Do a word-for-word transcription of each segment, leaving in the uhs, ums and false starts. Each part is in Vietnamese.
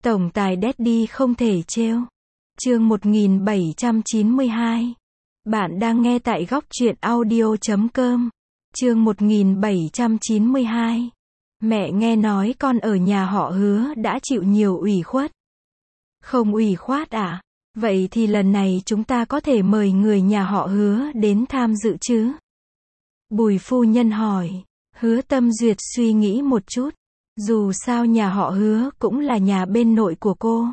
Tổng tài Daddy không thể trêu. Chương một nghìn bảy trăm chín mươi hai. Bạn đang nghe tại góc truyện audio chấm com. Chương một nghìn bảy trăm chín mươi hai. Mẹ nghe nói con ở nhà họ Hứa đã chịu nhiều ủy khuất. Không ủy khuất à? Vậy thì lần này chúng ta có thể mời người nhà họ Hứa đến tham dự chứ? Bùi phu nhân hỏi. Hứa Tâm Duyệt suy nghĩ một chút. Dù sao nhà họ Hứa cũng là nhà bên nội của cô.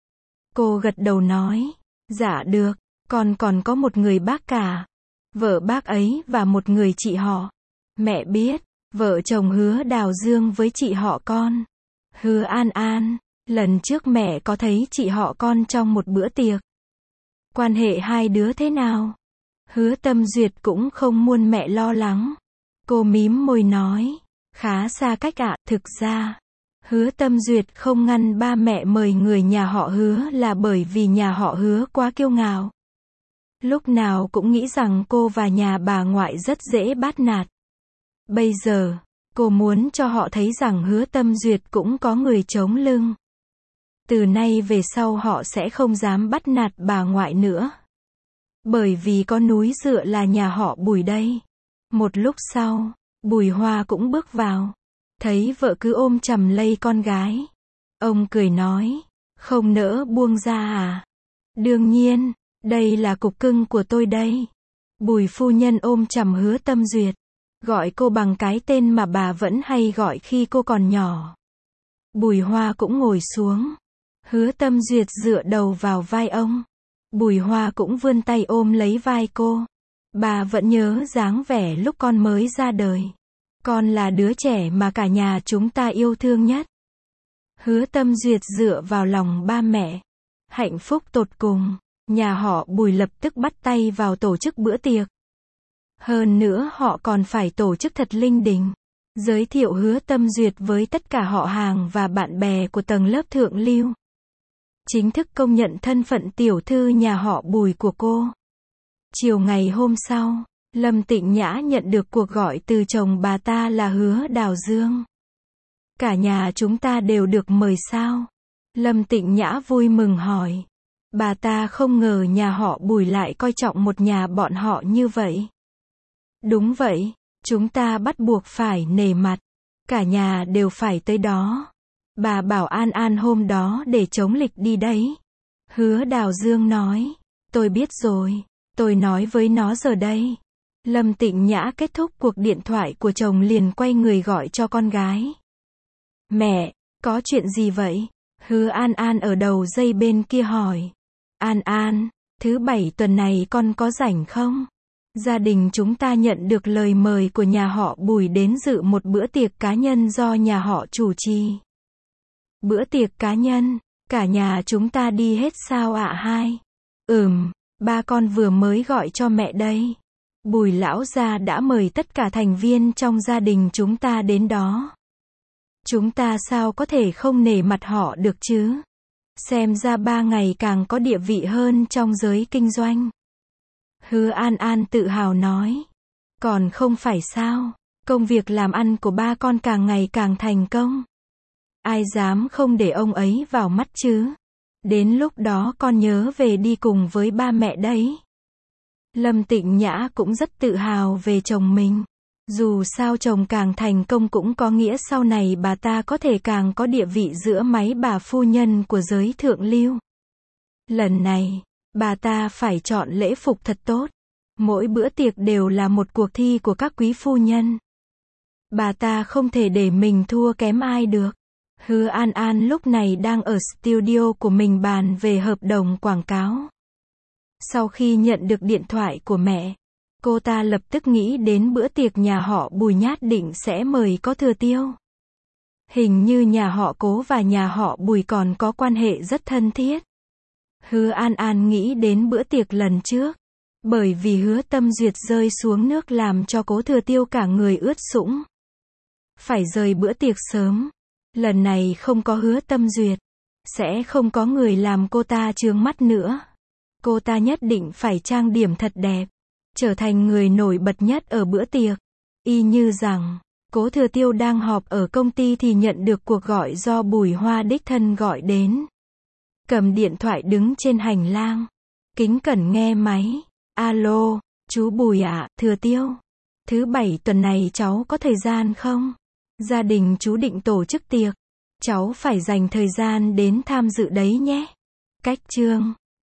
Cô gật đầu nói. Dạ được, con còn có một người bác cả. Vợ bác ấy và một người chị họ. Mẹ biết, vợ chồng Hứa Đào Dương với chị họ con. Hứa An An, lần trước mẹ có thấy chị họ con trong một bữa tiệc. Quan hệ hai đứa thế nào? Hứa Tâm Duyệt cũng không muốn mẹ lo lắng. Cô mím môi nói. Khá xa cách ạ, thực ra. Hứa Tâm Duyệt không ngăn ba mẹ mời người nhà họ Hứa là bởi vì nhà họ Hứa quá kiêu ngạo. Lúc nào cũng nghĩ rằng cô và nhà bà ngoại rất dễ bắt nạt. Bây giờ, cô muốn cho họ thấy rằng Hứa Tâm Duyệt cũng có người chống lưng. Từ nay về sau họ sẽ không dám bắt nạt bà ngoại nữa. Bởi vì có núi dựa là nhà họ Bùi đây. Một lúc sau, Bùi Hoa cũng bước vào. Thấy vợ cứ ôm chầm lấy con gái. Ông cười nói. Không nỡ buông ra à? Đương nhiên, đây là cục cưng của tôi đây. Bùi phu nhân ôm chầm Hứa Tâm Duyệt. Gọi cô bằng cái tên mà bà vẫn hay gọi khi cô còn nhỏ. Bùi Hoa cũng ngồi xuống. Hứa Tâm Duyệt dựa đầu vào vai ông. Bùi Hoa cũng vươn tay ôm lấy vai cô. Bà vẫn nhớ dáng vẻ lúc con mới ra đời. Con là đứa trẻ mà cả nhà chúng ta yêu thương nhất. Hứa Tâm Duyệt dựa vào lòng ba mẹ. Hạnh phúc tột cùng. Nhà họ Bùi lập tức bắt tay vào tổ chức bữa tiệc. Hơn nữa họ còn phải tổ chức thật linh đình. Giới thiệu Hứa Tâm Duyệt với tất cả họ hàng và bạn bè của tầng lớp thượng lưu. Chính thức công nhận thân phận tiểu thư nhà họ Bùi của cô. Chiều ngày hôm sau, Lâm Tịnh Nhã nhận được cuộc gọi từ chồng bà ta là Hứa Đào Dương. Cả nhà chúng ta đều được mời sao? Lâm Tịnh Nhã vui mừng hỏi. Bà ta không ngờ nhà họ Bùi lại coi trọng một nhà bọn họ như vậy. Đúng vậy, chúng ta bắt buộc phải nể mặt. Cả nhà đều phải tới đó. Bà bảo An An hôm đó để chống lịch đi đấy. Hứa Đào Dương nói. Tôi biết rồi, tôi nói với nó giờ đây. Lâm Tịnh Nhã kết thúc cuộc điện thoại của chồng liền quay người gọi cho con gái. Mẹ, có chuyện gì vậy? Hứa An An ở đầu dây bên kia hỏi. An An, thứ bảy tuần này con có rảnh không? Gia đình chúng ta nhận được lời mời của nhà họ Bùi đến dự một bữa tiệc cá nhân do nhà họ chủ trì. Bữa tiệc cá nhân, cả nhà chúng ta đi hết sao ạ hai? Ừm, ba con vừa mới gọi cho mẹ đây. Bùi lão gia đã mời tất cả thành viên trong gia đình chúng ta đến đó. Chúng ta sao có thể không nể mặt họ được chứ? Xem ra ba ngày càng có địa vị hơn trong giới kinh doanh. Hứa An An tự hào nói. Còn không phải sao, công việc làm ăn của ba con càng ngày càng thành công. Ai dám không để ông ấy vào mắt chứ? Đến lúc đó con nhớ về đi cùng với ba mẹ đấy. Lâm Tịnh Nhã cũng rất tự hào về chồng mình. Dù sao chồng càng thành công cũng có nghĩa sau này bà ta có thể càng có địa vị giữa mấy bà phu nhân của giới thượng lưu. Lần này, bà ta phải chọn lễ phục thật tốt. Mỗi bữa tiệc đều là một cuộc thi của các quý phu nhân. Bà ta không thể để mình thua kém ai được. Hứa An An lúc này đang ở studio của mình bàn về hợp đồng quảng cáo. Sau khi nhận được điện thoại của mẹ, cô ta lập tức nghĩ đến bữa tiệc nhà họ Bùi nhát định sẽ mời có thừa tiêu. Hình như nhà họ Cố và nhà họ Bùi còn có quan hệ rất thân thiết. Hứa An An nghĩ đến bữa tiệc lần trước. Bởi vì Hứa Tâm Duyệt rơi xuống nước làm cho Cố Thừa Tiêu cả người ướt sũng. Phải rời bữa tiệc sớm. Lần này không có Hứa Tâm Duyệt. Sẽ không có người làm cô ta chướng mắt nữa. Cô ta nhất định phải trang điểm thật đẹp. Trở thành người nổi bật nhất ở bữa tiệc. Y như rằng, Cố Thừa Tiêu đang họp ở công ty thì nhận được cuộc gọi do Bùi Hoa đích thân gọi đến. Cầm điện thoại đứng trên hành lang. Kính cẩn nghe máy. Alo, chú Bùi ạ, Thừa Tiêu. Thứ bảy tuần này cháu có thời gian không? Gia đình chú định tổ chức tiệc. Cháu phải dành thời gian đến tham dự đấy nhé. Cách chương